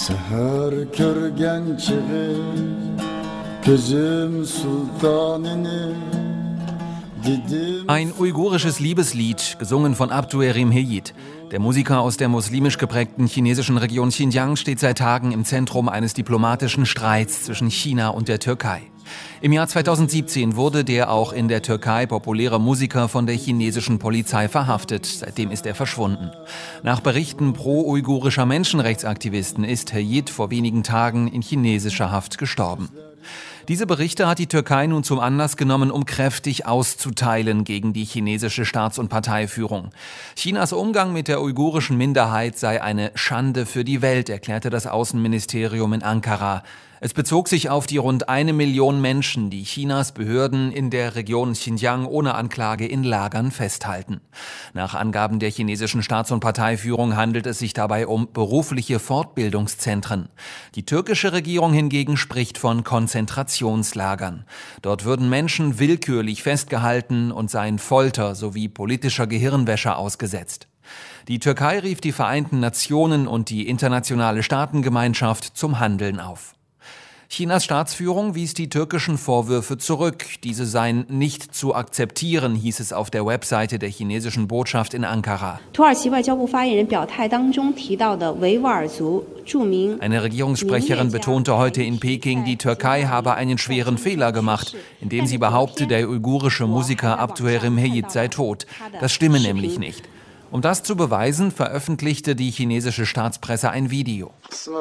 Seher körgen çığı gözüm sultanını. Ein uigurisches Liebeslied, gesungen von Abduerim Heyit. Der Musiker aus der muslimisch geprägten chinesischen Region Xinjiang steht seit Tagen im Zentrum eines diplomatischen Streits zwischen China und der Türkei. Im Jahr 2017 wurde der auch in der Türkei populäre Musiker von der chinesischen Polizei verhaftet. Seitdem ist er verschwunden. Nach Berichten pro-uigurischer Menschenrechtsaktivisten ist Heyit vor wenigen Tagen in chinesischer Haft gestorben. Diese Berichte hat die Türkei nun zum Anlass genommen, um kräftig auszuteilen gegen die chinesische Staats- und Parteiführung. Chinas Umgang mit der uigurischen Minderheit sei eine Schande für die Welt, erklärte das Außenministerium in Ankara. Es bezog sich auf die rund 1 Million Menschen, die Chinas Behörden in der Region Xinjiang ohne Anklage in Lagern festhalten. Nach Angaben der chinesischen Staats- und Parteiführung handelt es sich dabei um berufliche Fortbildungszentren. Die türkische Regierung hingegen spricht von Konzentrationslagern. Dort würden Menschen willkürlich festgehalten und seien Folter sowie politischer Gehirnwäsche ausgesetzt. Die Türkei rief die Vereinten Nationen und die internationale Staatengemeinschaft zum Handeln auf. Chinas Staatsführung wies die türkischen Vorwürfe zurück. Diese seien nicht zu akzeptieren, hieß es auf der Webseite der chinesischen Botschaft in Ankara. Eine Regierungssprecherin betonte heute in Peking, die Türkei habe einen schweren Fehler gemacht, indem sie behaupte, der uigurische Musiker Abduerim Heyit sei tot. Das stimme nämlich nicht. Um das zu beweisen, veröffentlichte die chinesische Staatspresse ein Video.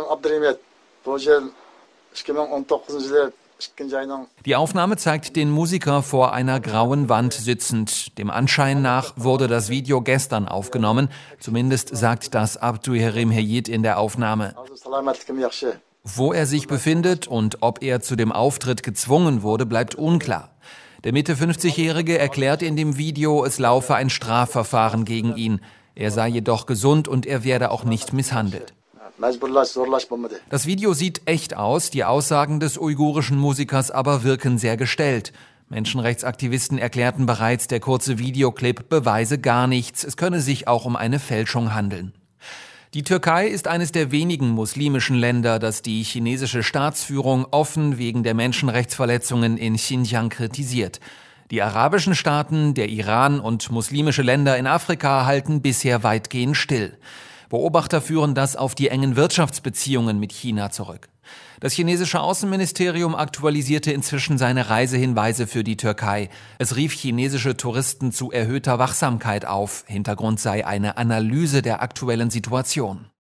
Die Aufnahme zeigt den Musiker vor einer grauen Wand sitzend. Dem Anschein nach wurde das Video gestern aufgenommen. Zumindest sagt das Abduerim Heyit in der Aufnahme. Wo er sich befindet und ob er zu dem Auftritt gezwungen wurde, bleibt unklar. Der Mitte 50-Jährige erklärt in dem Video, es laufe ein Strafverfahren gegen ihn. Er sei jedoch gesund und er werde auch nicht misshandelt. Das Video sieht echt aus, die Aussagen des uigurischen Musikers aber wirken sehr gestellt. Menschenrechtsaktivisten erklärten bereits, der kurze Videoclip beweise gar nichts, es könne sich auch um eine Fälschung handeln. Die Türkei ist eines der wenigen muslimischen Länder, das die chinesische Staatsführung offen wegen der Menschenrechtsverletzungen in Xinjiang kritisiert. Die arabischen Staaten, der Iran und muslimische Länder in Afrika halten bisher weitgehend still. Beobachter führen das auf die engen Wirtschaftsbeziehungen mit China zurück. Das chinesische Außenministerium aktualisierte inzwischen seine Reisehinweise für die Türkei. Es rief chinesische Touristen zu erhöhter Wachsamkeit auf. Hintergrund sei eine Analyse der aktuellen Situation.